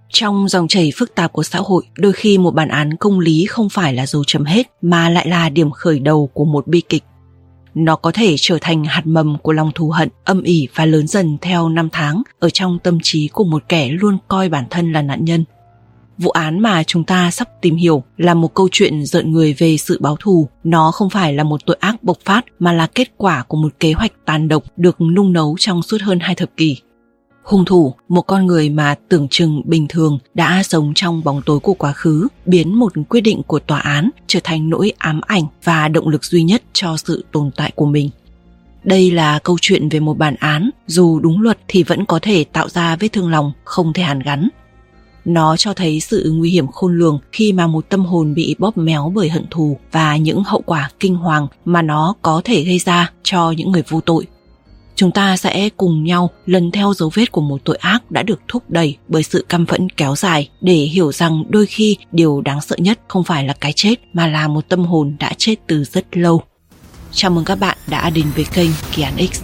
Trong dòng chảy phức tạp của xã hội, đôi khi một bản án công lý không phải là dấu chấm hết mà lại là điểm khởi đầu của một bi kịch. Nó có thể trở thành hạt mầm của lòng thù hận âm ỉ và lớn dần theo năm tháng ở trong tâm trí của một kẻ luôn coi bản thân là nạn nhân. Vụ án mà chúng ta sắp tìm hiểu là một câu chuyện rợn người về sự báo thù. Nó không phải là một tội ác bộc phát mà là kết quả của một kế hoạch tàn độc được nung nấu trong suốt hơn 2 thập kỷ. Hung thủ, một con người mà tưởng chừng bình thường đã sống trong bóng tối của quá khứ, biến một quyết định của tòa án trở thành nỗi ám ảnh và động lực duy nhất cho sự tồn tại của mình. Đây là câu chuyện về một bản án, dù đúng luật thì vẫn có thể tạo ra vết thương lòng không thể hàn gắn. Nó cho thấy sự nguy hiểm khôn lường khi mà một tâm hồn bị bóp méo bởi hận thù và những hậu quả kinh hoàng mà nó có thể gây ra cho những người vô tội. Chúng ta sẽ cùng nhau lần theo dấu vết của một tội ác đã được thúc đẩy bởi sự căm phẫn kéo dài để hiểu rằng đôi khi điều đáng sợ nhất không phải là cái chết mà là một tâm hồn đã chết từ rất lâu. Chào mừng các bạn đã đến với kênh Kỳ Án X.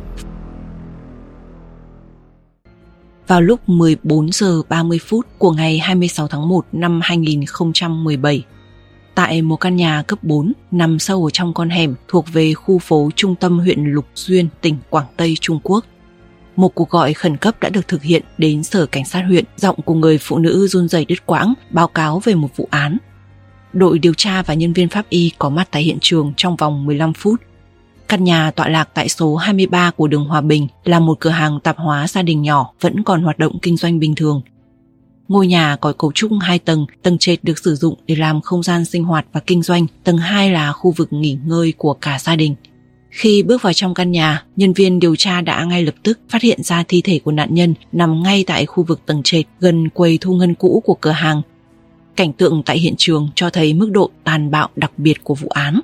Vào lúc 14 giờ 30 phút của ngày 26 tháng 1 năm 2017, tại một căn nhà cấp 4 nằm sâu ở trong con hẻm thuộc về khu phố trung tâm huyện Lục Duyên, tỉnh Quảng Tây, Trung Quốc, một cuộc gọi khẩn cấp đã được thực hiện đến sở cảnh sát huyện. Giọng của người phụ nữ run rẩy đứt quãng báo cáo về một vụ án. Đội điều tra và nhân viên pháp y có mặt tại hiện trường trong vòng 15 phút. Căn nhà tọa lạc tại số 23 của đường Hòa Bình là một cửa hàng tạp hóa gia đình nhỏ vẫn còn hoạt động kinh doanh bình thường. Ngôi nhà có cấu trúc 2 tầng, tầng trệt được sử dụng để làm không gian sinh hoạt và kinh doanh, tầng 2 là khu vực nghỉ ngơi của cả gia đình. Khi bước vào trong căn nhà, nhân viên điều tra đã ngay lập tức phát hiện ra thi thể của nạn nhân nằm ngay tại khu vực tầng trệt gần quầy thu ngân cũ của cửa hàng. Cảnh tượng tại hiện trường cho thấy mức độ tàn bạo đặc biệt của vụ án.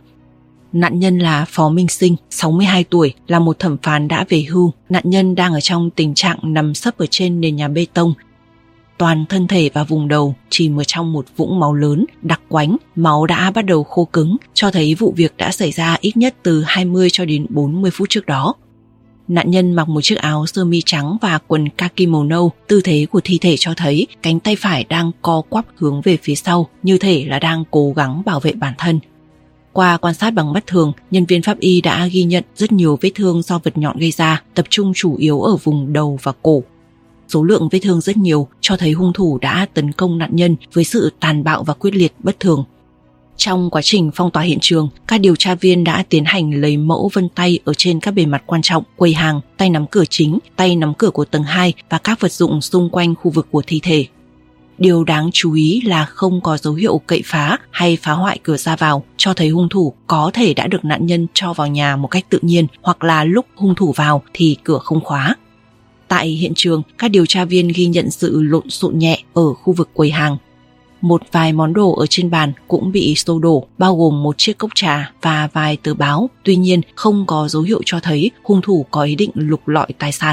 Nạn nhân là Phó Minh Sinh, 62 tuổi, là một thẩm phán đã về hưu. Nạn nhân đang ở trong tình trạng nằm sấp ở trên nền nhà bê tông. Toàn thân thể và vùng đầu chìm ở trong một vũng máu lớn, đặc quánh, máu đã bắt đầu khô cứng, cho thấy vụ việc đã xảy ra ít nhất từ 20 cho đến 40 phút trước đó. Nạn nhân mặc một chiếc áo sơ mi trắng và quần kaki màu nâu, tư thế của thi thể cho thấy cánh tay phải đang co quắp hướng về phía sau, như thể là đang cố gắng bảo vệ bản thân. Qua quan sát bằng mắt thường, nhân viên pháp y đã ghi nhận rất nhiều vết thương do vật nhọn gây ra, tập trung chủ yếu ở vùng đầu và cổ. Số lượng vết thương rất nhiều, cho thấy hung thủ đã tấn công nạn nhân với sự tàn bạo và quyết liệt bất thường. Trong quá trình phong tỏa hiện trường, các điều tra viên đã tiến hành lấy mẫu vân tay ở trên các bề mặt quan trọng, quầy hàng, tay nắm cửa chính, tay nắm cửa của tầng 2 và các vật dụng xung quanh khu vực của thi thể. Điều đáng chú ý là không có dấu hiệu cậy phá hay phá hoại cửa ra vào, cho thấy hung thủ có thể đã được nạn nhân cho vào nhà một cách tự nhiên, hoặc là lúc hung thủ vào thì cửa không khóa. Tại hiện trường, các điều tra viên ghi nhận sự lộn xộn nhẹ ở khu vực quầy hàng. Một vài món đồ ở trên bàn cũng bị xô đổ, bao gồm một chiếc cốc trà và vài tờ báo. Tuy nhiên, không có dấu hiệu cho thấy hung thủ có ý định lục lọi tài sản.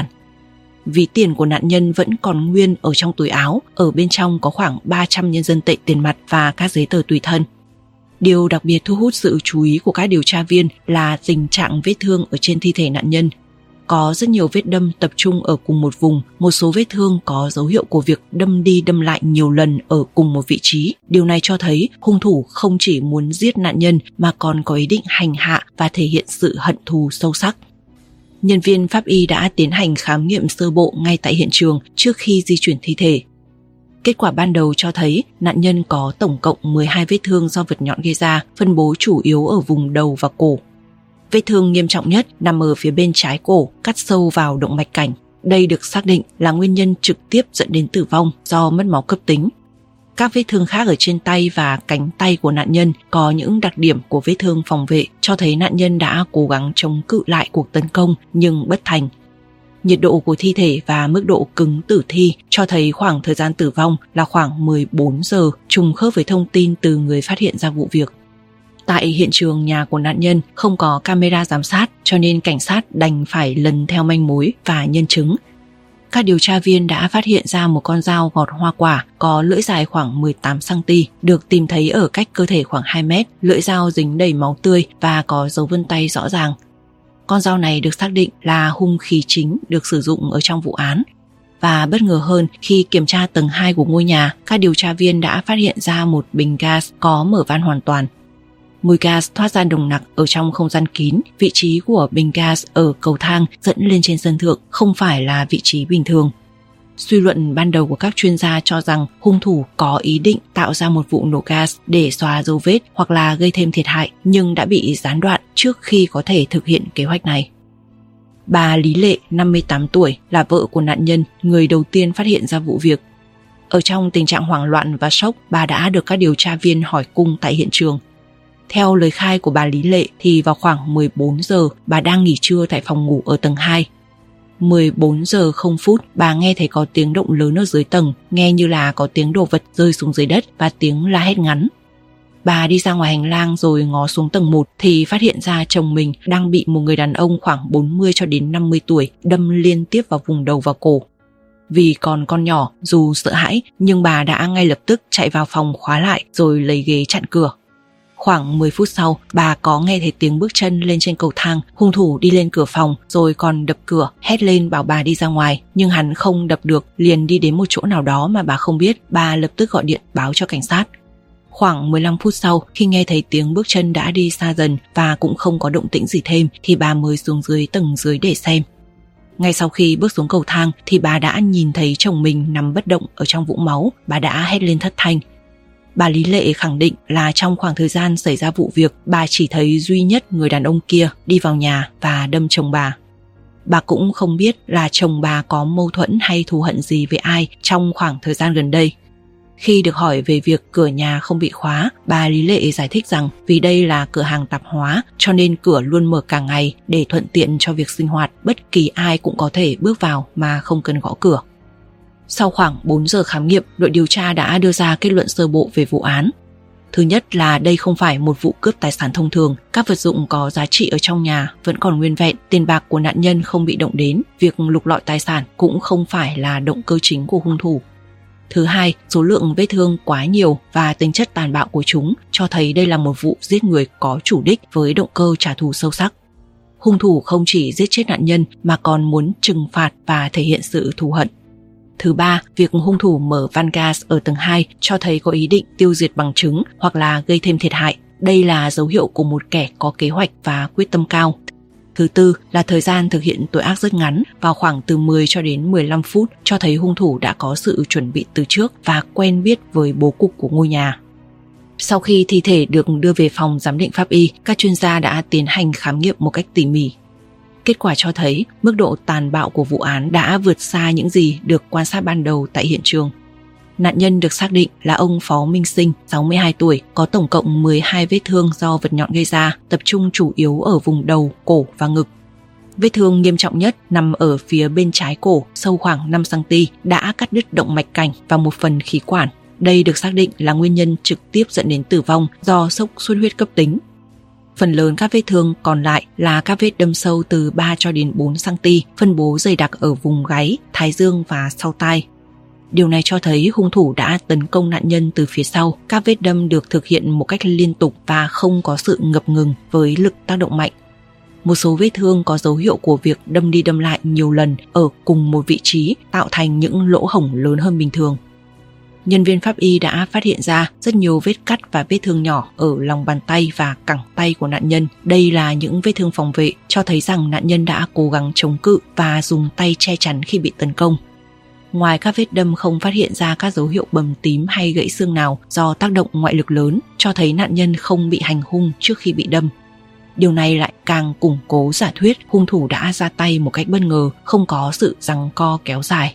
Ví tiền của nạn nhân vẫn còn nguyên ở trong túi áo, ở bên trong có khoảng 300 nhân dân tệ tiền mặt và các giấy tờ tùy thân. Điều đặc biệt thu hút sự chú ý của các điều tra viên là tình trạng vết thương ở trên thi thể nạn nhân. Có rất nhiều vết đâm tập trung ở cùng một vùng, một số vết thương có dấu hiệu của việc đâm đi đâm lại nhiều lần ở cùng một vị trí. Điều này cho thấy hung thủ không chỉ muốn giết nạn nhân mà còn có ý định hành hạ và thể hiện sự hận thù sâu sắc. Nhân viên pháp y đã tiến hành khám nghiệm sơ bộ ngay tại hiện trường trước khi di chuyển thi thể. Kết quả ban đầu cho thấy nạn nhân có tổng cộng 12 vết thương do vật nhọn gây ra, phân bố chủ yếu ở vùng đầu và cổ. Vết thương nghiêm trọng nhất nằm ở phía bên trái cổ, cắt sâu vào động mạch cảnh. Đây được xác định là nguyên nhân trực tiếp dẫn đến tử vong do mất máu cấp tính. Các vết thương khác ở trên tay và cánh tay của nạn nhân có những đặc điểm của vết thương phòng vệ, cho thấy nạn nhân đã cố gắng chống cự lại cuộc tấn công nhưng bất thành. Nhiệt độ của thi thể và mức độ cứng tử thi cho thấy khoảng thời gian tử vong là khoảng 14 giờ, trùng khớp với thông tin từ người phát hiện ra vụ việc. Tại hiện trường nhà của nạn nhân không có camera giám sát, cho nên cảnh sát đành phải lần theo manh mối và nhân chứng. Các điều tra viên đã phát hiện ra một con dao gọt hoa quả có lưỡi dài khoảng 18cm, được tìm thấy ở cách cơ thể khoảng 2 mét, lưỡi dao dính đầy máu tươi và có dấu vân tay rõ ràng. Con dao này được xác định là hung khí chính được sử dụng ở trong vụ án. Và bất ngờ hơn, khi kiểm tra tầng 2 của ngôi nhà, các điều tra viên đã phát hiện ra một bình gas có mở van hoàn toàn. Mùi gas thoát ra nồng nặc ở trong không gian kín. Vị trí của bình gas ở cầu thang dẫn lên trên sân thượng không phải là vị trí bình thường. Suy luận ban đầu của các chuyên gia cho rằng hung thủ có ý định tạo ra một vụ nổ gas để xóa dấu vết hoặc là gây thêm thiệt hại, nhưng đã bị gián đoạn trước khi có thể thực hiện kế hoạch này. Bà Lý Lệ, 58 tuổi, là vợ của nạn nhân, người đầu tiên phát hiện ra vụ việc. Ở trong tình trạng hoảng loạn và sốc, bà đã được các điều tra viên hỏi cung tại hiện trường. Theo lời khai của bà Lý Lệ thì vào khoảng 14 giờ, bà đang nghỉ trưa tại phòng ngủ ở tầng 2. 14 giờ 0 phút, bà nghe thấy có tiếng động lớn ở dưới tầng, nghe như là có tiếng đồ vật rơi xuống dưới đất và tiếng la hét ngắn. Bà đi ra ngoài hành lang rồi ngó xuống tầng 1 thì phát hiện ra chồng mình đang bị một người đàn ông khoảng 40 cho đến 50 tuổi đâm liên tiếp vào vùng đầu và cổ. Vì còn con nhỏ, dù sợ hãi nhưng bà đã ngay lập tức chạy vào phòng khóa lại rồi lấy ghế chặn cửa. Khoảng 10 phút sau, bà có nghe thấy tiếng bước chân lên trên cầu thang. Hung thủ đi lên cửa phòng rồi còn đập cửa, hét lên bảo bà đi ra ngoài, nhưng hắn không đập được, liền đi đến một chỗ nào đó mà bà không biết. Bà lập tức gọi điện báo cho cảnh sát. Khoảng 15 phút sau, khi nghe thấy tiếng bước chân đã đi xa dần và cũng không có động tĩnh gì thêm thì bà mới xuống dưới tầng dưới để xem. Ngay sau khi bước xuống cầu thang thì bà đã nhìn thấy chồng mình nằm bất động ở trong vũng máu. Bà đã hét lên thất thanh. Bà Lý Lệ khẳng định là trong khoảng thời gian xảy ra vụ việc, bà chỉ thấy duy nhất người đàn ông kia đi vào nhà và đâm chồng bà. Bà cũng không biết là chồng bà có mâu thuẫn hay thù hận gì với ai trong khoảng thời gian gần đây. Khi được hỏi về việc cửa nhà không bị khóa, bà Lý Lệ giải thích rằng vì đây là cửa hàng tạp hóa cho nên cửa luôn mở cả ngày để thuận tiện cho việc sinh hoạt, bất kỳ ai cũng có thể bước vào mà không cần gõ cửa. Sau khoảng 4 giờ khám nghiệm, đội điều tra đã đưa ra kết luận sơ bộ về vụ án. Thứ nhất là đây không phải một vụ cướp tài sản thông thường, các vật dụng có giá trị ở trong nhà vẫn còn nguyên vẹn, tiền bạc của nạn nhân không bị động đến, việc lục lọi tài sản cũng không phải là động cơ chính của hung thủ. Thứ hai, số lượng vết thương quá nhiều và tính chất tàn bạo của chúng cho thấy đây là một vụ giết người có chủ đích với động cơ trả thù sâu sắc. Hung thủ không chỉ giết chết nạn nhân mà còn muốn trừng phạt và thể hiện sự thù hận. Thứ ba, việc hung thủ mở van gas ở tầng 2 cho thấy có ý định tiêu diệt bằng chứng hoặc là gây thêm thiệt hại. Đây là dấu hiệu của một kẻ có kế hoạch và quyết tâm cao. Thứ tư là thời gian thực hiện tội ác rất ngắn, vào khoảng từ 10 cho đến 15 phút, cho thấy hung thủ đã có sự chuẩn bị từ trước và quen biết với bố cục của ngôi nhà. Sau khi thi thể được đưa về phòng giám định pháp y, các chuyên gia đã tiến hành khám nghiệm một cách tỉ mỉ. Kết quả cho thấy mức độ tàn bạo của vụ án đã vượt xa những gì được quan sát ban đầu tại hiện trường. Nạn nhân được xác định là ông Phó Minh Sinh, 62 tuổi, có tổng cộng 12 vết thương do vật nhọn gây ra, tập trung chủ yếu ở vùng đầu, cổ và ngực. Vết thương nghiêm trọng nhất nằm ở phía bên trái cổ, sâu khoảng 5cm, đã cắt đứt động mạch cảnh và một phần khí quản. Đây được xác định là nguyên nhân trực tiếp dẫn đến tử vong do sốc xuất huyết cấp tính. Phần lớn các vết thương còn lại là các vết đâm sâu từ 3 cho đến 4cm, phân bố dày đặc ở vùng gáy, thái dương và sau tai. Điều này cho thấy hung thủ đã tấn công nạn nhân từ phía sau. Các vết đâm được thực hiện một cách liên tục và không có sự ngập ngừng với lực tác động mạnh. Một số vết thương có dấu hiệu của việc đâm đi đâm lại nhiều lần ở cùng một vị trí, tạo thành những lỗ hổng lớn hơn bình thường. Nhân viên pháp y đã phát hiện ra rất nhiều vết cắt và vết thương nhỏ ở lòng bàn tay và cẳng tay của nạn nhân. Đây là những vết thương phòng vệ, cho thấy rằng nạn nhân đã cố gắng chống cự và dùng tay che chắn khi bị tấn công. Ngoài các vết đâm không phát hiện ra các dấu hiệu bầm tím hay gãy xương nào do tác động ngoại lực lớn, cho thấy nạn nhân không bị hành hung trước khi bị đâm. Điều này lại càng củng cố giả thuyết hung thủ đã ra tay một cách bất ngờ, không có sự giằng co kéo dài.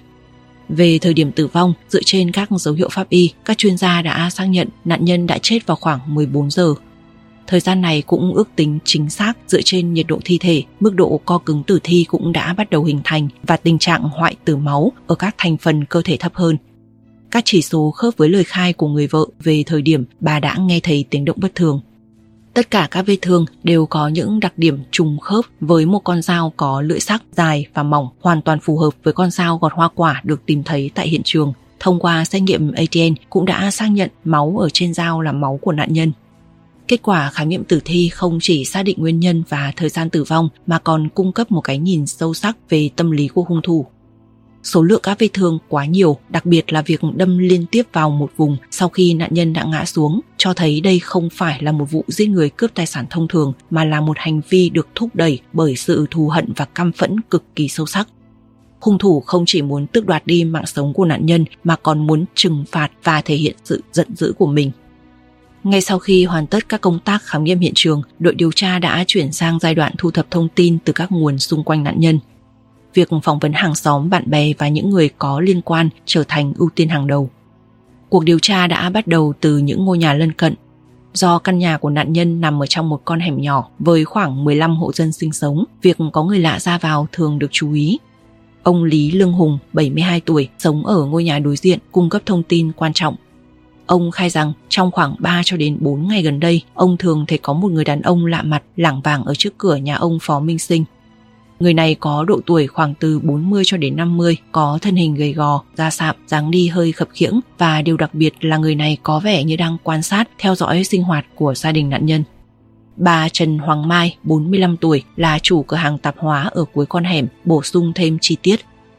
Về thời điểm tử vong, dựa trên các dấu hiệu pháp y, các chuyên gia đã xác nhận nạn nhân đã chết vào khoảng 14 giờ. Thời gian này cũng ước tính chính xác dựa trên nhiệt độ thi thể, mức độ co cứng tử thi cũng đã bắt đầu hình thành và tình trạng hoại tử máu ở các thành phần cơ thể thấp hơn. Các chỉ số khớp với lời khai của người vợ về thời điểm bà đã nghe thấy tiếng động bất thường. Tất cả các vết thương đều có những đặc điểm trùng khớp với một con dao có lưỡi sắc dài và mỏng, hoàn toàn phù hợp với con dao gọt hoa quả được tìm thấy tại hiện trường. Thông qua xét nghiệm ADN cũng đã xác nhận máu ở trên dao là máu của nạn nhân. Kết quả khám nghiệm tử thi không chỉ xác định nguyên nhân và thời gian tử vong mà còn cung cấp một cái nhìn sâu sắc về tâm lý của hung thủ. Số lượng các vết thương quá nhiều, đặc biệt là việc đâm liên tiếp vào một vùng sau khi nạn nhân đã ngã xuống, cho thấy đây không phải là một vụ giết người cướp tài sản thông thường mà là một hành vi được thúc đẩy bởi sự thù hận và căm phẫn cực kỳ sâu sắc. Hung thủ không chỉ muốn tước đoạt đi mạng sống của nạn nhân mà còn muốn trừng phạt và thể hiện sự giận dữ của mình. Ngay sau khi hoàn tất các công tác khám nghiệm hiện trường, đội điều tra đã chuyển sang giai đoạn thu thập thông tin từ các nguồn xung quanh nạn nhân. Việc phỏng vấn hàng xóm, bạn bè và những người có liên quan trở thành ưu tiên hàng đầu. Cuộc điều tra đã bắt đầu từ những ngôi nhà lân cận. Do căn nhà của nạn nhân nằm ở trong một con hẻm nhỏ với khoảng 15 hộ dân sinh sống, việc có người lạ ra vào thường được chú ý. Ông Lý Lương Hùng, 72 tuổi, sống ở ngôi nhà đối diện, cung cấp thông tin quan trọng. Ông khai rằng trong khoảng 3 cho đến 4 ngày gần đây, ông thường thấy có một người đàn ông lạ mặt lảng vảng ở trước cửa nhà ông Phó Minh Sinh. Người này có độ tuổi khoảng từ 40 cho đến 50, có thân hình gầy gò, da sạm, dáng đi hơi khập khiễng và điều đặc biệt là người này có vẻ như đang quan sát, theo dõi sinh hoạt của gia đình nạn nhân. Bà Trần Hoàng Mai, 45 tuổi, là chủ cửa hàng tạp hóa ở cuối con hẻm, bổ sung thêm chi tiết.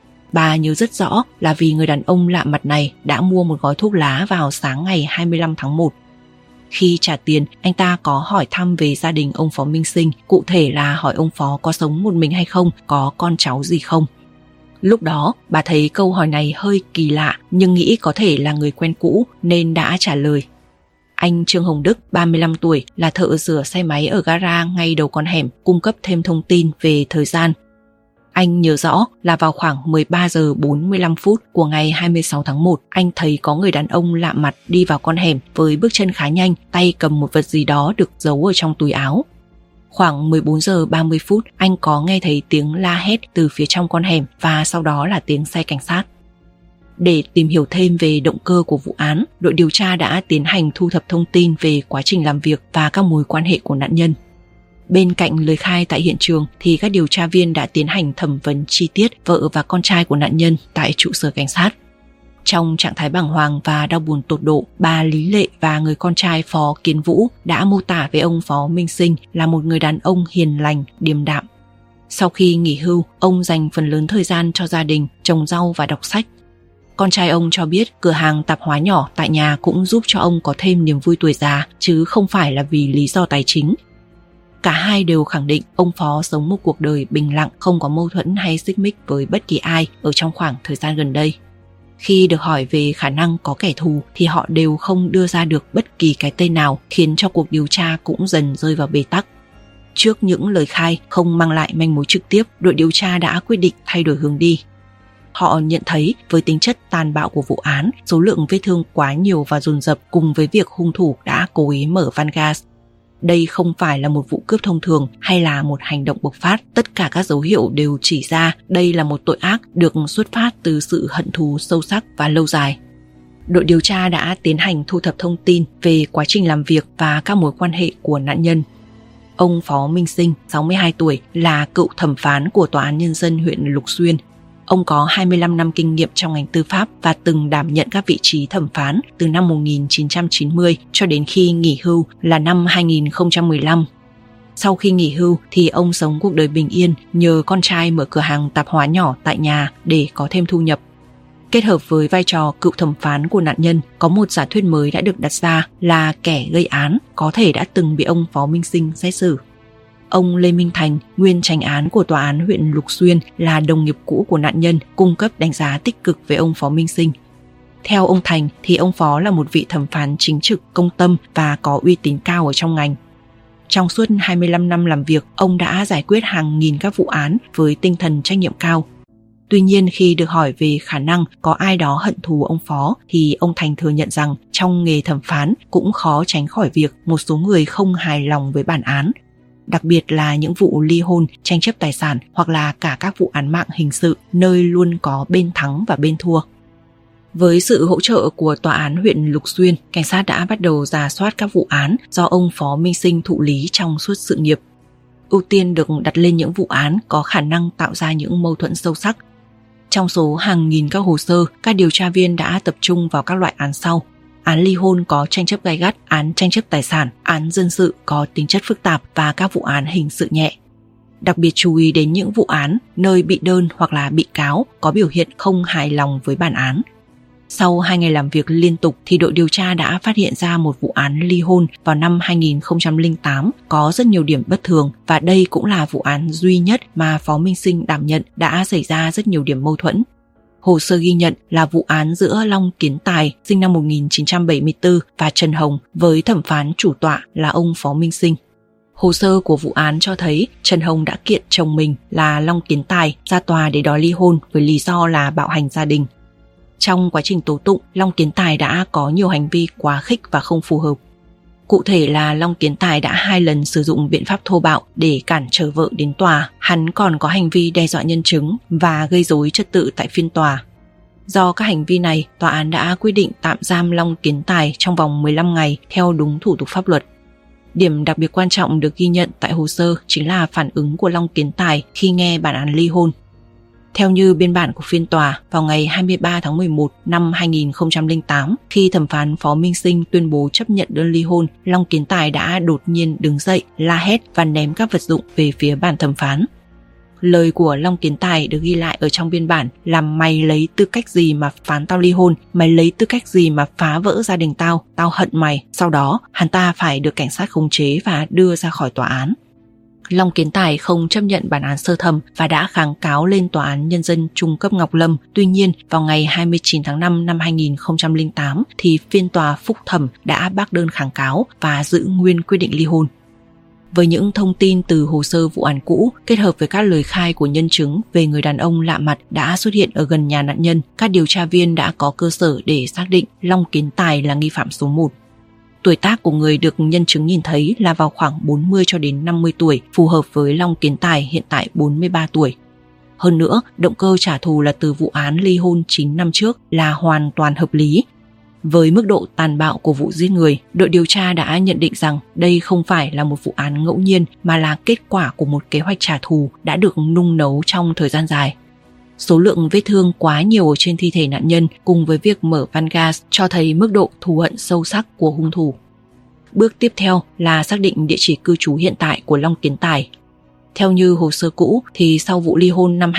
Bà nhớ rất rõ là vì người đàn ông lạ mặt này đã mua một gói thuốc lá vào sáng ngày 25 tháng 1. Khi trả tiền, anh ta có hỏi thăm về gia đình ông Phó Minh Sinh, cụ thể là hỏi ông Phó có sống một mình hay không, có con cháu gì không. Lúc đó, bà thấy câu hỏi này hơi kỳ lạ nhưng nghĩ có thể là người quen cũ nên đã trả lời. Anh Trương Hồng Đức, 35 tuổi, là thợ sửa xe máy ở gara ngay đầu con hẻm, cung cấp thêm thông tin về thời gian. Anh nhớ rõ là vào khoảng 13 giờ 45 phút của ngày 26 tháng 1, anh thấy có người đàn ông lạ mặt đi vào con hẻm với bước chân khá nhanh, tay cầm một vật gì đó được giấu ở trong túi áo. Khoảng 14 giờ 30 phút, anh có nghe thấy tiếng la hét từ phía trong con hẻm và sau đó là tiếng xe cảnh sát. Để tìm hiểu thêm về động cơ của vụ án, đội điều tra đã tiến hành thu thập thông tin về quá trình làm việc và các mối quan hệ của nạn nhân. Bên cạnh lời khai tại hiện trường thì các điều tra viên đã tiến hành thẩm vấn chi tiết vợ và con trai của nạn nhân tại trụ sở cảnh sát. Trong trạng thái bàng hoàng và đau buồn tột độ, bà Lý Lệ và người con trai Phó Kiến Vũ đã mô tả về ông Phó Minh Sinh là một người đàn ông hiền lành, điềm đạm. Sau khi nghỉ hưu, ông dành phần lớn thời gian cho gia đình, trồng rau và đọc sách. Con trai ông cho biết cửa hàng tạp hóa nhỏ tại nhà cũng giúp cho ông có thêm niềm vui tuổi già, chứ không phải là vì lý do tài chính. Cả hai đều khẳng định ông Phó sống một cuộc đời bình lặng, không có mâu thuẫn hay xích mích với bất kỳ ai ở trong khoảng thời gian gần đây. Khi được hỏi về khả năng có kẻ thù thì họ đều không đưa ra được bất kỳ cái tên nào, khiến cho cuộc điều tra cũng dần rơi vào bế tắc. Trước những lời khai không mang lại manh mối trực tiếp, đội điều tra đã quyết định thay đổi hướng đi. Họ nhận thấy với tính chất tàn bạo của vụ án, số lượng vết thương quá nhiều và dồn dập cùng với việc hung thủ đã cố ý mở van gas. Đây không phải là một vụ cướp thông thường hay là một hành động bộc phát, tất cả các dấu hiệu đều chỉ ra đây là một tội ác được xuất phát từ sự hận thù sâu sắc và lâu dài. Đội điều tra đã tiến hành thu thập thông tin về quá trình làm việc và các mối quan hệ của nạn nhân. Ông Phó Minh Sinh, 62 tuổi, là cựu thẩm phán của Tòa án Nhân dân huyện Lục Xuyên. Ông có 25 năm kinh nghiệm trong ngành tư pháp và từng đảm nhận các vị trí thẩm phán từ năm 1990 cho đến khi nghỉ hưu là năm 2015. Sau khi nghỉ hưu thì ông sống cuộc đời bình yên nhờ con trai mở cửa hàng tạp hóa nhỏ tại nhà để có thêm thu nhập. Kết hợp với vai trò cựu thẩm phán của nạn nhân, có một giả thuyết mới đã được đặt ra là kẻ gây án có thể đã từng bị ông Phó Minh Sinh xét xử. Ông Lê Minh Thành, nguyên chánh án của Tòa án huyện Lục Xuyên, là đồng nghiệp cũ của nạn nhân, cung cấp đánh giá tích cực về ông Phó Minh Sinh. Theo ông Thành thì ông Phó là một vị thẩm phán chính trực, công tâm và có uy tín cao ở trong ngành. Trong suốt 25 năm làm việc, ông đã giải quyết hàng nghìn các vụ án với tinh thần trách nhiệm cao. Tuy nhiên khi được hỏi về khả năng có ai đó hận thù ông Phó thì ông Thành thừa nhận rằng trong nghề thẩm phán cũng khó tránh khỏi việc một số người không hài lòng với bản án. Đặc biệt là những vụ ly hôn, tranh chấp tài sản hoặc là cả các vụ án mạng hình sự nơi luôn có bên thắng và bên thua. Với sự hỗ trợ của Tòa án huyện Lục Xuyên, cảnh sát đã bắt đầu rà soát các vụ án do ông Phó Minh Sinh thụ lý trong suốt sự nghiệp. Ưu tiên được đặt lên những vụ án có khả năng tạo ra những mâu thuẫn sâu sắc. Trong số hàng nghìn các hồ sơ, các điều tra viên đã tập trung vào các loại án sau: án ly hôn có tranh chấp gay gắt, án tranh chấp tài sản, án dân sự có tính chất phức tạp và các vụ án hình sự nhẹ. đặc biệt chú ý đến những vụ án nơi bị đơn hoặc là bị cáo có biểu hiện không hài lòng với bản án. Sau 2 ngày làm việc liên tục thì đội điều tra đã phát hiện ra một vụ án ly hôn vào năm 2008 có rất nhiều điểm bất thường, và đây cũng là vụ án duy nhất mà Phó Minh Sinh đảm nhận đã xảy ra rất nhiều điểm mâu thuẫn. Hồ sơ ghi nhận là vụ án giữa Long Kiến Tài sinh năm 1974 và Trần Hồng với thẩm phán chủ tọa là ông Phó Minh Sinh. Hồ sơ của vụ án cho thấy Trần Hồng đã kiện chồng mình là Long Kiến Tài ra tòa để đòi ly hôn với lý do là bạo hành gia đình. Trong quá trình tố tụng, Long Kiến Tài đã có nhiều hành vi quá khích và không phù hợp. Cụ thể là Long Kiến Tài đã 2 lần sử dụng biện pháp thô bạo để cản trở vợ đến tòa. Hắn còn có hành vi đe dọa nhân chứng và gây rối trật tự tại phiên tòa. Do các hành vi này, tòa án đã quyết định tạm giam Long Kiến Tài trong vòng 15 ngày theo đúng thủ tục pháp luật. Điểm đặc biệt quan trọng được ghi nhận tại hồ sơ chính là phản ứng của Long Kiến Tài khi nghe bản án ly hôn. Theo như biên bản của phiên tòa, vào ngày 23 tháng 11 năm 2008, khi thẩm phán Phó Minh Sinh tuyên bố chấp nhận đơn ly hôn, Long Kiến Tài đã đột nhiên đứng dậy, la hét và ném các vật dụng về phía bàn thẩm phán. Lời của Long Kiến Tài được ghi lại ở trong biên bản là: mày lấy tư cách gì mà phán tao ly hôn, mày lấy tư cách gì mà phá vỡ gia đình tao hận mày. Sau đó, hắn ta phải được cảnh sát khống chế và đưa ra khỏi tòa án. Long Kiến Tài không chấp nhận bản án sơ thẩm và đã kháng cáo lên Tòa án Nhân dân Trung cấp Ngọc Lâm. Tuy nhiên, vào ngày 29 tháng 5 năm 2008 thì phiên tòa phúc thẩm đã bác đơn kháng cáo và giữ nguyên quyết định ly hôn. Với những thông tin từ hồ sơ vụ án cũ kết hợp với các lời khai của nhân chứng về người đàn ông lạ mặt đã xuất hiện ở gần nhà nạn nhân, các điều tra viên đã có cơ sở để xác định Long Kiến Tài là nghi phạm số 1. Tuổi tác của người được nhân chứng nhìn thấy là vào khoảng 40 cho đến 50 tuổi, phù hợp với Long Kiến Tài hiện tại 43 tuổi. Hơn nữa, động cơ trả thù là từ vụ án ly hôn 9 năm trước là hoàn toàn hợp lý. Với mức độ tàn bạo của vụ giết người, đội điều tra đã nhận định rằng đây không phải là một vụ án ngẫu nhiên mà là kết quả của một kế hoạch trả thù đã được nung nấu trong thời gian dài. Số lượng vết thương quá nhiều ở trên thi thể nạn nhân cùng với việc mở van gas cho thấy mức độ thù hận sâu sắc của hung thủ. Bước tiếp theo là xác định địa chỉ cư trú hiện tại của Long Kiến Tài. Theo như hồ sơ cũ thì sau vụ ly hôn năm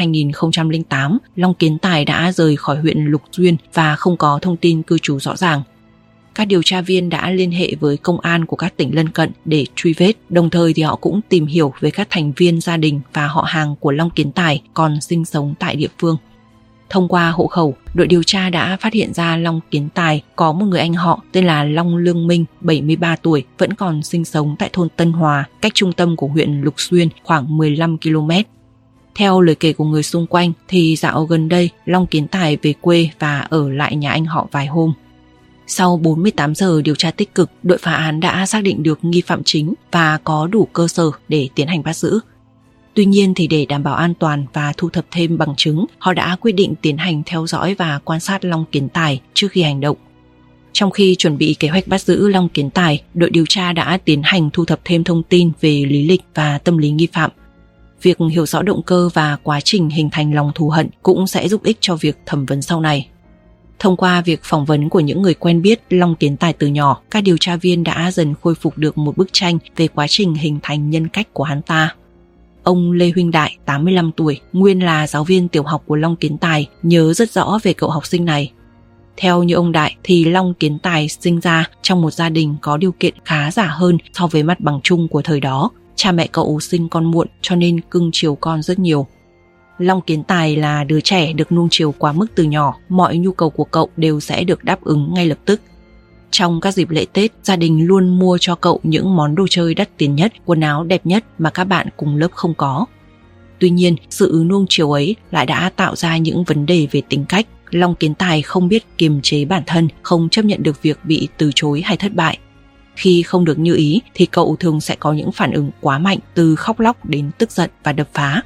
2008, Long Kiến Tài đã rời khỏi huyện Lục Duyên và không có thông tin cư trú rõ ràng. Các điều tra viên đã liên hệ với công an của các tỉnh lân cận để truy vết, đồng thời thì họ cũng tìm hiểu về các thành viên gia đình và họ hàng của Long Kiến Tài còn sinh sống tại địa phương. Thông qua hộ khẩu, đội điều tra đã phát hiện ra Long Kiến Tài có một người anh họ tên là Long Lương Minh, 73 tuổi, vẫn còn sinh sống tại thôn Tân Hòa, cách trung tâm của huyện Lục Xuyên khoảng 15 km. Theo lời kể của người xung quanh thì dạo gần đây Long Kiến Tài về quê và ở lại nhà anh họ vài hôm. Sau 48 giờ điều tra tích cực, đội phá án đã xác định được nghi phạm chính và có đủ cơ sở để tiến hành bắt giữ. Tuy nhiên thì để đảm bảo an toàn và thu thập thêm bằng chứng, họ đã quyết định tiến hành theo dõi và quan sát Long Kiến Tài trước khi hành động. Trong khi chuẩn bị kế hoạch bắt giữ Long Kiến Tài, đội điều tra đã tiến hành thu thập thêm thông tin về lý lịch và tâm lý nghi phạm. Việc hiểu rõ động cơ và quá trình hình thành lòng thù hận cũng sẽ giúp ích cho việc thẩm vấn sau này. Thông qua việc phỏng vấn của những người quen biết Long Kiến Tài từ nhỏ, các điều tra viên đã dần khôi phục được một bức tranh về quá trình hình thành nhân cách của hắn ta. Ông Lê Huynh Đại, 85 tuổi, nguyên là giáo viên tiểu học của Long Kiến Tài, nhớ rất rõ về cậu học sinh này. Theo như ông Đại thì Long Kiến Tài sinh ra trong một gia đình có điều kiện khá giả hơn so với mặt bằng chung của thời đó. Cha mẹ cậu sinh con muộn cho nên cưng chiều con rất nhiều. Long Kiến Tài là đứa trẻ được nuông chiều quá mức từ nhỏ, mọi nhu cầu của cậu đều sẽ được đáp ứng ngay lập tức. Trong các dịp lễ Tết, gia đình luôn mua cho cậu những món đồ chơi đắt tiền nhất, quần áo đẹp nhất mà các bạn cùng lớp không có. Tuy nhiên, sự nuông chiều ấy lại đã tạo ra những vấn đề về tính cách. Long Kiến Tài không biết kiềm chế bản thân, không chấp nhận được việc bị từ chối hay thất bại. Khi không được như ý thì cậu thường sẽ có những phản ứng quá mạnh, từ khóc lóc đến tức giận và đập phá.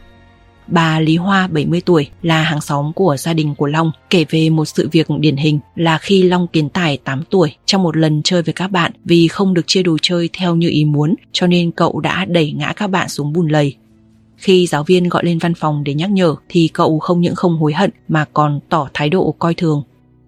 Bà Lý Hoa, 70 tuổi, là hàng xóm của gia đình của Long, kể về một sự việc điển hình là khi Long Kiến Tài 8 tuổi, trong một lần chơi với các bạn, vì không được chia đồ chơi theo như ý muốn, cho nên cậu đã đẩy ngã các bạn xuống bùn lầy. Khi giáo viên gọi lên văn phòng để nhắc nhở thì cậu không những không hối hận mà còn tỏ thái độ coi thường.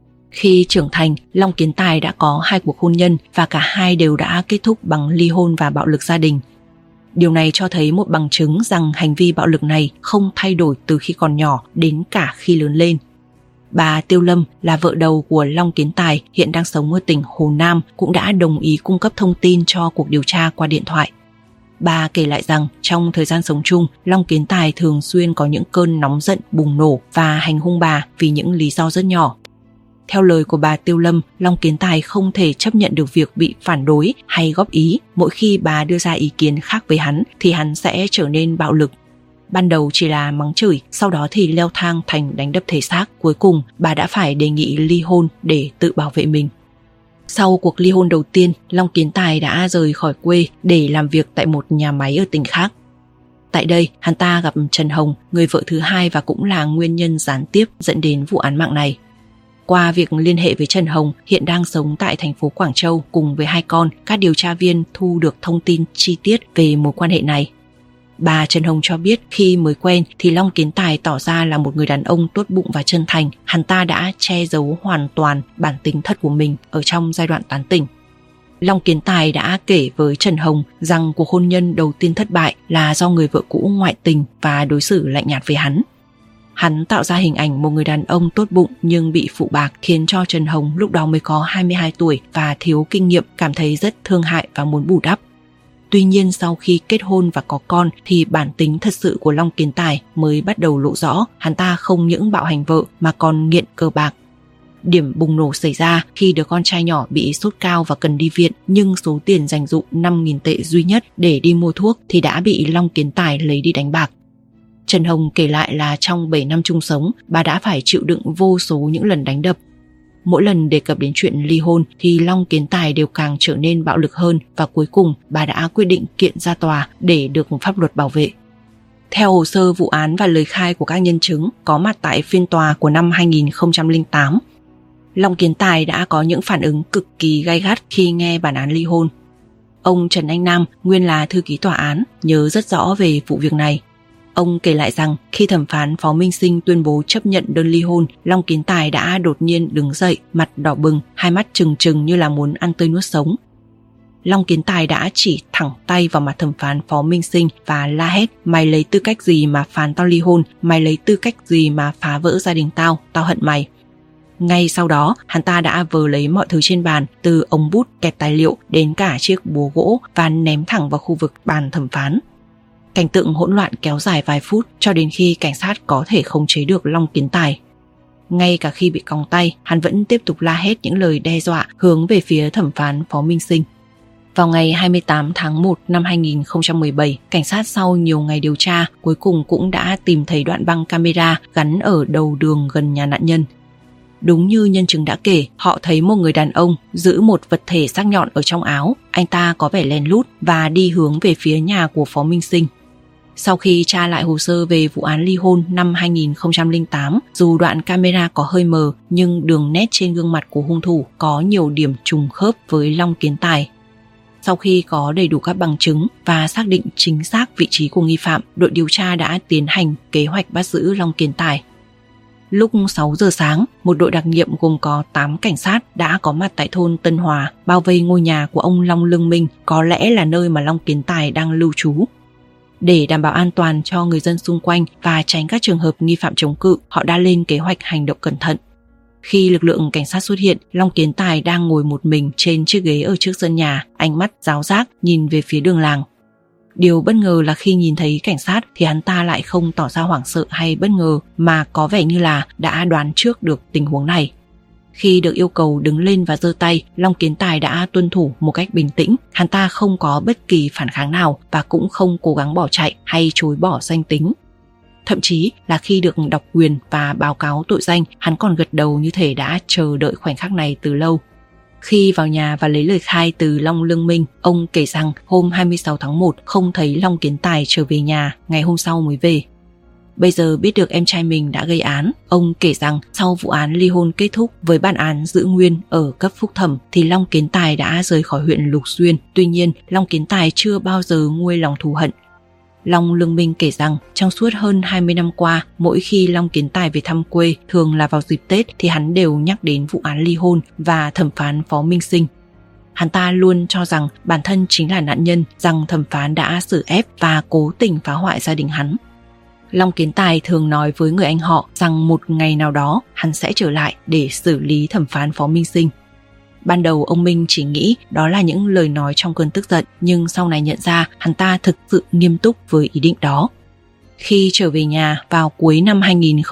Khi trưởng thành, Long Kiến Tài đã có 2 cuộc hôn nhân và cả hai đều đã kết thúc bằng ly hôn và bạo lực gia đình. Điều này cho thấy một bằng chứng rằng hành vi bạo lực này không thay đổi từ khi còn nhỏ đến cả khi lớn lên. Bà Tiêu Lâm là vợ đầu của Long Kiến Tài, hiện đang sống ở tỉnh Hồ Nam, cũng đã đồng ý cung cấp thông tin cho cuộc điều tra qua điện thoại. Bà kể lại rằng trong thời gian sống chung, Long Kiến Tài thường xuyên có những cơn nóng giận bùng nổ và hành hung bà vì những lý do rất nhỏ. Theo lời của bà Tiêu Lâm, Long Kiến Tài không thể chấp nhận được việc bị phản đối hay góp ý. Mỗi khi bà đưa ra ý kiến khác với hắn thì hắn sẽ trở nên bạo lực. Ban đầu chỉ là mắng chửi, sau đó thì leo thang thành đánh đập thể xác. Cuối cùng bà đã phải đề nghị ly hôn để tự bảo vệ mình. Sau cuộc ly hôn đầu tiên, Long Kiến Tài đã rời khỏi quê để làm việc tại một nhà máy ở tỉnh khác. Tại đây, hắn ta gặp Trần Hồng, người vợ thứ hai và cũng là nguyên nhân gián tiếp dẫn đến vụ án mạng này. Qua việc liên hệ với Trần Hồng, hiện đang sống tại thành phố Quảng Châu cùng với 2 con, các điều tra viên thu được thông tin chi tiết về mối quan hệ này. Bà Trần Hồng cho biết khi mới quen thì Long Kiến Tài tỏ ra là một người đàn ông tốt bụng và chân thành. Hắn ta đã che giấu hoàn toàn bản tính thật của mình ở trong giai đoạn tán tỉnh. Long Kiến Tài đã kể với Trần Hồng rằng cuộc hôn nhân đầu tiên thất bại là do người vợ cũ ngoại tình và đối xử lạnh nhạt với hắn. Hắn tạo ra hình ảnh một người đàn ông tốt bụng nhưng bị phụ bạc, khiến cho Trần Hồng lúc đó mới có 22 tuổi và thiếu kinh nghiệm, cảm thấy rất thương hại và muốn bù đắp. Tuy nhiên sau khi kết hôn và có con thì bản tính thật sự của Long Kiến Tài mới bắt đầu lộ rõ. Hắn ta không những bạo hành vợ mà còn nghiện cờ bạc. Điểm bùng nổ xảy ra khi đứa con trai nhỏ bị sốt cao và cần đi viện, nhưng số tiền dành dụm 5.000 tệ duy nhất để đi mua thuốc thì đã bị Long Kiến Tài lấy đi đánh bạc. Trần Hồng kể lại là trong 7 năm chung sống, bà đã phải chịu đựng vô số những lần đánh đập. Mỗi lần đề cập đến chuyện ly hôn thì Long Kiến Tài đều càng trở nên bạo lực hơn và cuối cùng bà đã quyết định kiện ra tòa để được pháp luật bảo vệ. Theo hồ sơ vụ án và lời khai của các nhân chứng có mặt tại phiên tòa của năm 2008, Long Kiến Tài đã có những phản ứng cực kỳ gay gắt khi nghe bản án ly hôn. Ông Trần Anh Nam, nguyên là thư ký tòa án, nhớ rất rõ về vụ việc này. Ông kể lại rằng khi thẩm phán Phó Minh Sinh tuyên bố chấp nhận đơn ly hôn, Long Kiến Tài đã đột nhiên đứng dậy, mặt đỏ bừng, hai mắt trừng trừng như là muốn ăn tươi nuốt sống. Long Kiến Tài đã chỉ thẳng tay vào mặt thẩm phán Phó Minh Sinh và la hét: "Mày lấy tư cách gì mà phán tao ly hôn? Mày lấy tư cách gì mà phá vỡ gia đình tao? Tao hận mày." Ngay sau đó, hắn ta đã vờ lấy mọi thứ trên bàn, từ ống bút kẹp tài liệu đến cả chiếc búa gỗ, và ném thẳng vào khu vực bàn thẩm phán. Cảnh tượng hỗn loạn kéo dài vài phút cho đến khi cảnh sát có thể khống chế được Long Kiến Tài. Ngay cả khi bị còng tay, hắn vẫn tiếp tục la hét những lời đe dọa hướng về phía thẩm phán Phó Minh Sinh. Vào ngày 28 tháng 1 năm 2017, cảnh sát sau nhiều ngày điều tra cuối cùng cũng đã tìm thấy đoạn băng camera gắn ở đầu đường gần nhà nạn nhân. Đúng như nhân chứng đã kể, họ thấy một người đàn ông giữ một vật thể sắc nhọn ở trong áo. Anh ta có vẻ lén lút và đi hướng về phía nhà của Phó Minh Sinh. Sau khi tra lại hồ sơ về vụ án ly hôn năm 2008, dù đoạn camera có hơi mờ nhưng đường nét trên gương mặt của hung thủ có nhiều điểm trùng khớp với Long Kiến Tài. Sau khi có đầy đủ các bằng chứng và xác định chính xác vị trí của nghi phạm, đội điều tra đã tiến hành kế hoạch bắt giữ Long Kiến Tài. Lúc 6 giờ sáng, một đội đặc nhiệm gồm có 8 cảnh sát đã có mặt tại thôn Tân Hòa, bao vây ngôi nhà của ông Long Lương Minh, có lẽ là nơi mà Long Kiến Tài đang lưu trú. Để đảm bảo an toàn cho người dân xung quanh và tránh các trường hợp nghi phạm chống cự, họ đã lên kế hoạch hành động cẩn thận. Khi lực lượng cảnh sát xuất hiện, Long Kiến Tài đang ngồi một mình trên chiếc ghế ở trước sân nhà, ánh mắt giáo giác nhìn về phía đường làng. Điều bất ngờ là khi nhìn thấy cảnh sát thì hắn ta lại không tỏ ra hoảng sợ hay bất ngờ, mà có vẻ như là đã đoán trước được tình huống này. Khi được yêu cầu đứng lên và giơ tay, Long Kiến Tài đã tuân thủ một cách bình tĩnh. Hắn ta không có bất kỳ phản kháng nào và cũng không cố gắng bỏ chạy hay chối bỏ danh tính. Thậm chí là khi được đọc quyền và báo cáo tội danh, hắn còn gật đầu như thể đã chờ đợi khoảnh khắc này từ lâu. Khi vào nhà và lấy lời khai từ Long Lương Minh, ông kể rằng hôm 26 tháng 1 không thấy Long Kiến Tài trở về nhà, ngày hôm sau mới về. Bây giờ biết được em trai mình đã gây án, ông kể rằng sau vụ án ly hôn kết thúc với bản án giữ nguyên ở cấp phúc thẩm thì Long Kiến Tài đã rời khỏi huyện Lục Xuyên. Tuy nhiên, Long Kiến Tài chưa bao giờ nguôi lòng thù hận. Long Lương Minh kể rằng trong suốt hơn 20 năm qua, mỗi khi Long Kiến Tài về thăm quê, thường là vào dịp Tết, thì hắn đều nhắc đến vụ án ly hôn và thẩm phán Phó Minh Sinh. Hắn ta luôn cho rằng bản thân chính là nạn nhân, rằng thẩm phán đã xử ép và cố tình phá hoại gia đình hắn. Long Kiến Tài thường nói với người anh họ rằng một ngày nào đó hắn sẽ trở lại để xử lý thẩm phán Phó Minh Sinh. Ban đầu ông Minh chỉ nghĩ đó là những lời nói trong cơn tức giận, nhưng sau này nhận ra hắn ta thực sự nghiêm túc với ý định đó. Khi trở về nhà vào cuối năm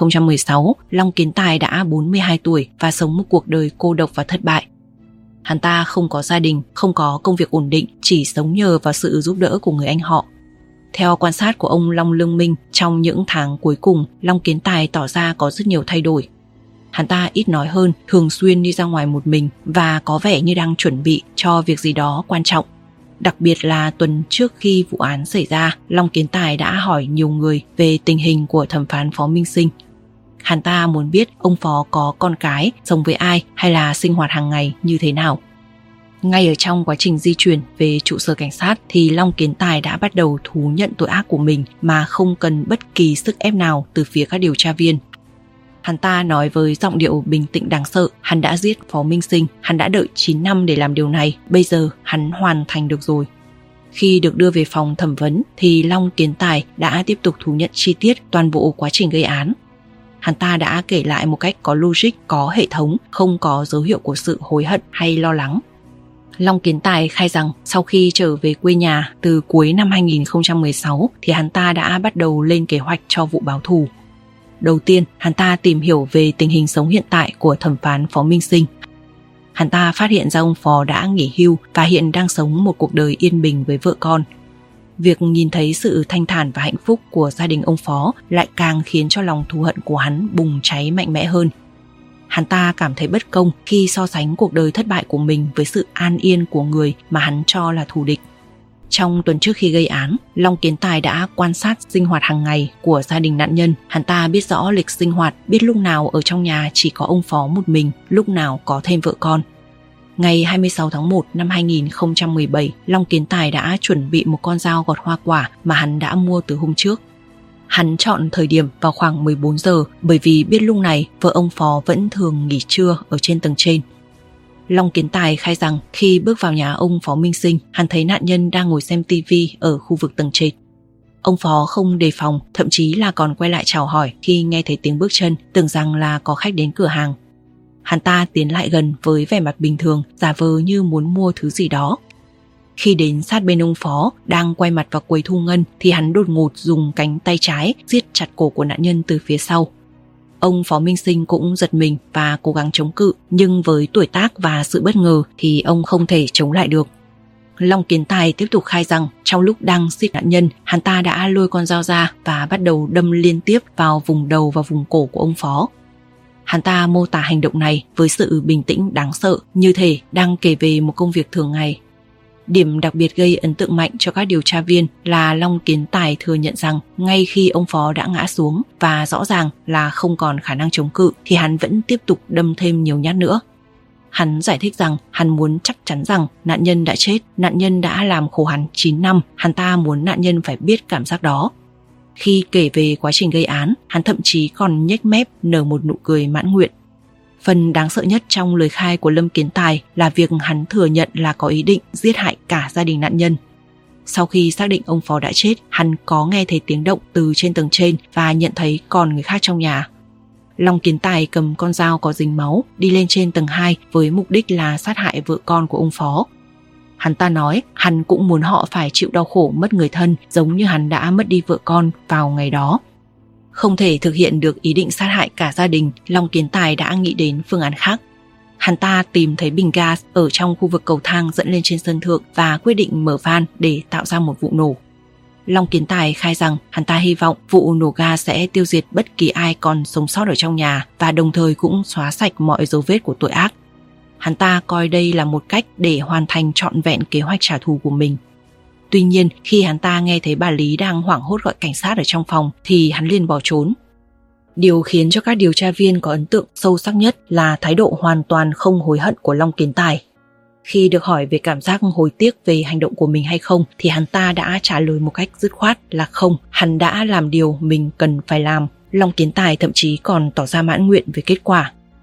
2016, Long Kiến Tài đã 42 tuổi và sống một cuộc đời cô độc và thất bại. Hắn ta không có gia đình, không có công việc ổn định, chỉ sống nhờ vào sự giúp đỡ của người anh họ. Theo quan sát của ông Long Lương Minh, trong những tháng cuối cùng, Long Kiến Tài tỏ ra có rất nhiều thay đổi. Hắn ta ít nói hơn, thường xuyên đi ra ngoài một mình và có vẻ như đang chuẩn bị cho việc gì đó quan trọng. Đặc biệt là tuần trước khi vụ án xảy ra, Long Kiến Tài đã hỏi nhiều người về tình hình của thẩm phán Phó Minh Sinh. Hắn ta muốn biết ông Phó có con cái, sống với ai hay là sinh hoạt hàng ngày như thế nào. Ngay ở trong quá trình di chuyển về trụ sở cảnh sát thì Long Kiến Tài đã bắt đầu thú nhận tội ác của mình mà không cần bất kỳ sức ép nào từ phía các điều tra viên. Hắn ta nói với giọng điệu bình tĩnh đáng sợ, hắn đã giết Phó Minh Sinh, hắn đã đợi 9 năm để làm điều này, bây giờ hắn hoàn thành được rồi. Khi được đưa về phòng thẩm vấn thì Long Kiến Tài đã tiếp tục thú nhận chi tiết toàn bộ quá trình gây án. Hắn ta đã kể lại một cách có logic, có hệ thống, không có dấu hiệu của sự hối hận hay lo lắng. Long Kiến Tài khai rằng sau khi trở về quê nhà từ cuối năm 2016 thì hắn ta đã bắt đầu lên kế hoạch cho vụ báo thù. Đầu tiên, hắn ta tìm hiểu về tình hình sống hiện tại của thẩm phán Phó Minh Sinh. Hắn ta phát hiện ra ông Phó đã nghỉ hưu và hiện đang sống một cuộc đời yên bình với vợ con. Việc nhìn thấy sự thanh thản và hạnh phúc của gia đình ông Phó lại càng khiến cho lòng thù hận của hắn bùng cháy mạnh mẽ hơn. Hắn ta cảm thấy bất công khi so sánh cuộc đời thất bại của mình với sự an yên của người mà hắn cho là thù địch. Trong tuần trước khi gây án, Long Kiến Tài đã quan sát sinh hoạt hàng ngày của gia đình nạn nhân. Hắn ta biết rõ lịch sinh hoạt, biết lúc nào ở trong nhà chỉ có ông Phó một mình, lúc nào có thêm vợ con. Ngày 26 tháng 1 năm 2017, Long Kiến Tài đã chuẩn bị một con dao gọt hoa quả mà hắn đã mua từ hôm trước. Hắn chọn thời điểm vào khoảng 14 giờ bởi vì biết lúc này vợ ông Phó vẫn thường nghỉ trưa ở trên tầng trên. Long Kiến Tài khai rằng khi bước vào nhà ông Phó Minh Sinh, hắn thấy nạn nhân đang ngồi xem TV ở khu vực tầng trệt. Ông Phó không đề phòng, thậm chí là còn quay lại chào hỏi khi nghe thấy tiếng bước chân, tưởng rằng là có khách đến cửa hàng. Hắn ta tiến lại gần với vẻ mặt bình thường, giả vờ như muốn mua thứ gì đó. Khi đến sát bên ông Phó đang quay mặt vào quầy thu ngân thì hắn đột ngột dùng cánh tay trái siết chặt cổ của nạn nhân từ phía sau. Ông Phó Minh Sinh cũng giật mình và cố gắng chống cự, nhưng với tuổi tác và sự bất ngờ thì ông không thể chống lại được. Long Kiến Tài tiếp tục khai rằng trong lúc đang siết nạn nhân, hắn ta đã lôi con dao ra và bắt đầu đâm liên tiếp vào vùng đầu và vùng cổ của ông Phó. Hắn ta mô tả hành động này với sự bình tĩnh đáng sợ, như thể đang kể về một công việc thường ngày. Điểm đặc biệt gây ấn tượng mạnh cho các điều tra viên là Long Kiến Tài thừa nhận rằng ngay khi ông Phó đã ngã xuống và rõ ràng là không còn khả năng chống cự thì hắn vẫn tiếp tục đâm thêm nhiều nhát nữa. Hắn giải thích rằng hắn muốn chắc chắn rằng nạn nhân đã chết, nạn nhân đã làm khổ hắn 9 năm, hắn ta muốn nạn nhân phải biết cảm giác đó. Khi kể về quá trình gây án, hắn thậm chí còn nhếch mép nở một nụ cười mãn nguyện. Phần đáng sợ nhất trong lời khai của Lâm Kiến Tài là việc hắn thừa nhận là có ý định giết hại cả gia đình nạn nhân. Sau khi xác định ông Phó đã chết, hắn có nghe thấy tiếng động từ trên tầng trên và nhận thấy còn người khác trong nhà. Long Kiến Tài cầm con dao có dính máu đi lên trên tầng 2 với mục đích là sát hại vợ con của ông Phó. Hắn ta nói hắn cũng muốn họ phải chịu đau khổ mất người thân giống như hắn đã mất đi vợ con vào ngày đó. Không thể thực hiện được ý định sát hại cả gia đình, Long Kiến Tài đã nghĩ đến phương án khác. Hắn ta tìm thấy bình gas ở trong khu vực cầu thang dẫn lên trên sân thượng và quyết định mở van để tạo ra một vụ nổ. Long Kiến Tài khai rằng hắn ta hy vọng vụ nổ gas sẽ tiêu diệt bất kỳ ai còn sống sót ở trong nhà và đồng thời cũng xóa sạch mọi dấu vết của tội ác. Hắn ta coi đây là một cách để hoàn thành trọn vẹn kế hoạch trả thù của mình. Tuy nhiên, khi hắn ta nghe thấy bà Lý đang hoảng hốt gọi cảnh sát ở trong phòng thì hắn liền bỏ trốn. Điều khiến cho các điều tra viên có ấn tượng sâu sắc nhất là thái độ hoàn toàn không hối hận của Long Kiến Tài. Khi được hỏi về cảm giác hối tiếc về hành động của mình hay không thì hắn ta đã trả lời một cách dứt khoát là không, hắn đã làm điều mình cần phải làm. Long Kiến Tài thậm chí còn tỏ ra mãn nguyện về kết quả.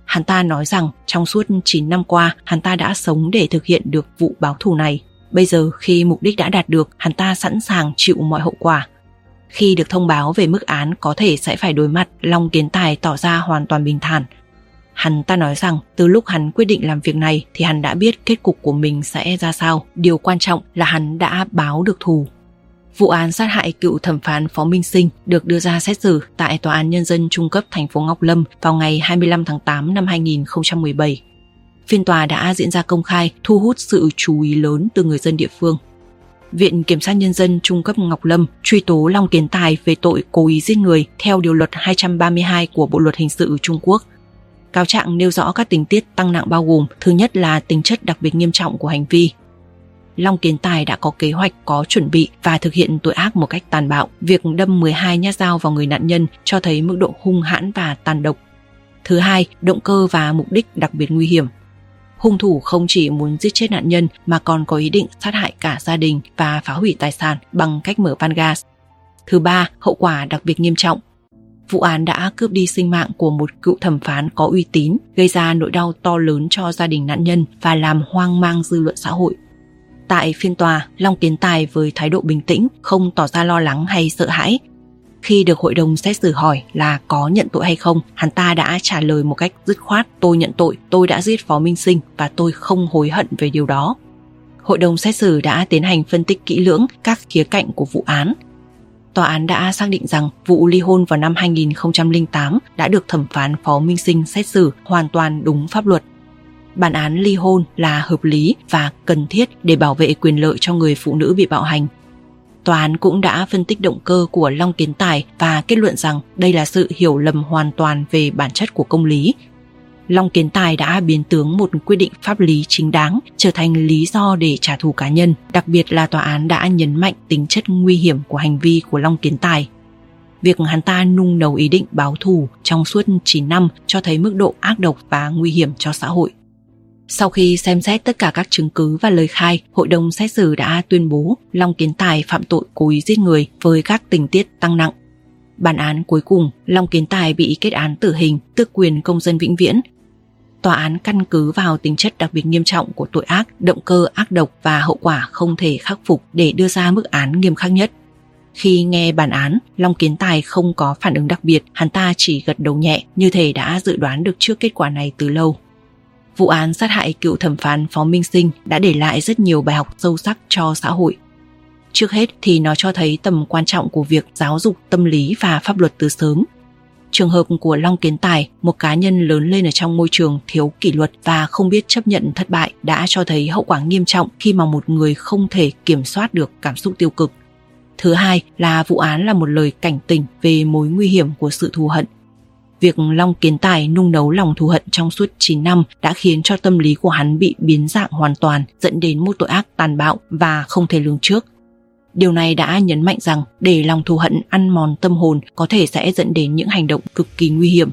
Hắn ta nói rằng trong suốt 9 năm qua, hắn ta đã sống để thực hiện được vụ báo thù này. Bây giờ khi mục đích đã đạt được, hắn ta sẵn sàng chịu mọi hậu quả. Khi được thông báo về mức án có thể sẽ phải đối mặt, Long Kiến Tài tỏ ra hoàn toàn bình thản. Hắn ta nói rằng từ lúc hắn quyết định làm việc này thì hắn đã biết kết cục của mình sẽ ra sao. Điều quan trọng là hắn đã báo được thù. Vụ án sát hại cựu thẩm phán Phó Minh Sinh được đưa ra xét xử tại Tòa án Nhân dân Trung cấp thành phố Ngọc Lâm vào ngày 25 tháng 8 năm 2017. Phiên tòa đã diễn ra công khai, thu hút sự chú ý lớn từ người dân địa phương. Viện Kiểm sát Nhân dân Trung cấp Ngọc Lâm truy tố Long Kiến Tài về tội cố ý giết người theo Điều luật 232 của Bộ Luật Hình sự Trung Quốc. Cáo trạng nêu rõ các tình tiết tăng nặng bao gồm: thứ nhất là tính chất đặc biệt nghiêm trọng của hành vi. Long Kiến Tài đã có kế hoạch, có chuẩn bị và thực hiện tội ác một cách tàn bạo. Việc đâm 12 nhát dao vào người nạn nhân cho thấy mức độ hung hãn và tàn độc. Thứ hai, động cơ và mục đích đặc biệt nguy hiểm. Hung thủ không chỉ muốn giết chết nạn nhân mà còn có ý định sát hại cả gia đình và phá hủy tài sản bằng cách mở van gas. Thứ ba, hậu quả đặc biệt nghiêm trọng. Vụ án đã cướp đi sinh mạng của một cựu thẩm phán có uy tín, gây ra nỗi đau to lớn cho gia đình nạn nhân và làm hoang mang dư luận xã hội. Tại phiên tòa, Long Kiến Tài với thái độ bình tĩnh, không tỏ ra lo lắng hay sợ hãi. Khi được hội đồng xét xử hỏi là có nhận tội hay không, hắn ta đã trả lời một cách dứt khoát: tôi nhận tội, tôi đã giết Phó Minh Sinh và tôi không hối hận về điều đó. Hội đồng xét xử đã tiến hành phân tích kỹ lưỡng các khía cạnh của vụ án. Tòa án đã xác định rằng vụ ly hôn vào năm 2008 đã được thẩm phán Phó Minh Sinh xét xử hoàn toàn đúng pháp luật. Bản án ly hôn là hợp lý và cần thiết để bảo vệ quyền lợi cho người phụ nữ bị bạo hành. Tòa án cũng đã phân tích động cơ của Long Kiến Tài và kết luận rằng đây là sự hiểu lầm hoàn toàn về bản chất của công lý. Long Kiến Tài đã biến tướng một quyết định pháp lý chính đáng trở thành lý do để trả thù cá nhân. Đặc biệt là tòa án đã nhấn mạnh tính chất nguy hiểm của hành vi của Long Kiến Tài. Việc hắn ta nung nấu ý định báo thù trong suốt 9 năm cho thấy mức độ ác độc và nguy hiểm cho xã hội. Sau khi xem xét tất cả các chứng cứ và lời khai, hội đồng xét xử đã tuyên bố Long Kiến Tài phạm tội cố ý giết người với các tình tiết tăng nặng. Bản án cuối cùng, Long Kiến Tài bị kết án tử hình, tước quyền công dân vĩnh viễn. Tòa án căn cứ vào tính chất đặc biệt nghiêm trọng của tội ác, động cơ ác độc và hậu quả không thể khắc phục để đưa ra mức án nghiêm khắc nhất. Khi nghe bản án, Long Kiến Tài không có phản ứng đặc biệt, hắn ta chỉ gật đầu nhẹ, như thể đã dự đoán được trước kết quả này từ lâu. Vụ án sát hại cựu thẩm phán Phó Minh Sinh đã để lại rất nhiều bài học sâu sắc cho xã hội. Trước hết thì nó cho thấy tầm quan trọng của việc giáo dục tâm lý và pháp luật từ sớm. Trường hợp của Long Kiến Tài, một cá nhân lớn lên ở trong môi trường thiếu kỷ luật và không biết chấp nhận thất bại, đã cho thấy hậu quả nghiêm trọng khi mà một người không thể kiểm soát được cảm xúc tiêu cực. Thứ hai là vụ án là một lời cảnh tỉnh về mối nguy hiểm của sự thù hận. Việc Long Kiến Tài nung nấu lòng thù hận trong suốt 9 năm đã khiến cho tâm lý của hắn bị biến dạng hoàn toàn, dẫn đến một tội ác tàn bạo và không thể lường trước. Điều này đã nhấn mạnh rằng để lòng thù hận ăn mòn tâm hồn có thể sẽ dẫn đến những hành động cực kỳ nguy hiểm.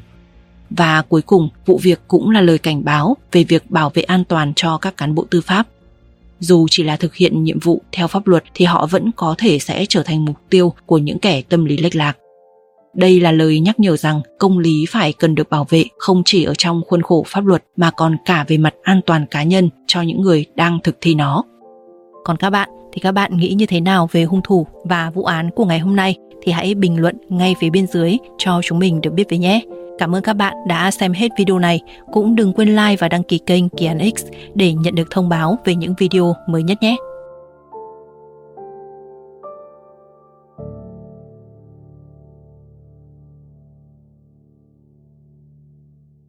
Và cuối cùng, vụ việc cũng là lời cảnh báo về việc bảo vệ an toàn cho các cán bộ tư pháp. Dù chỉ là thực hiện nhiệm vụ theo pháp luật thì họ vẫn có thể sẽ trở thành mục tiêu của những kẻ tâm lý lệch lạc. Đây là lời nhắc nhở rằng công lý phải cần được bảo vệ không chỉ ở trong khuôn khổ pháp luật mà còn cả về mặt an toàn cá nhân cho những người đang thực thi nó. Còn các bạn thì các bạn nghĩ như thế nào về hung thủ và vụ án của ngày hôm nay thì hãy bình luận ngay phía bên dưới cho chúng mình được biết với nhé. Cảm ơn các bạn đã xem hết video này. Cũng đừng quên like và đăng ký kênh Kỳ Án X để nhận được thông báo về những video mới nhất nhé.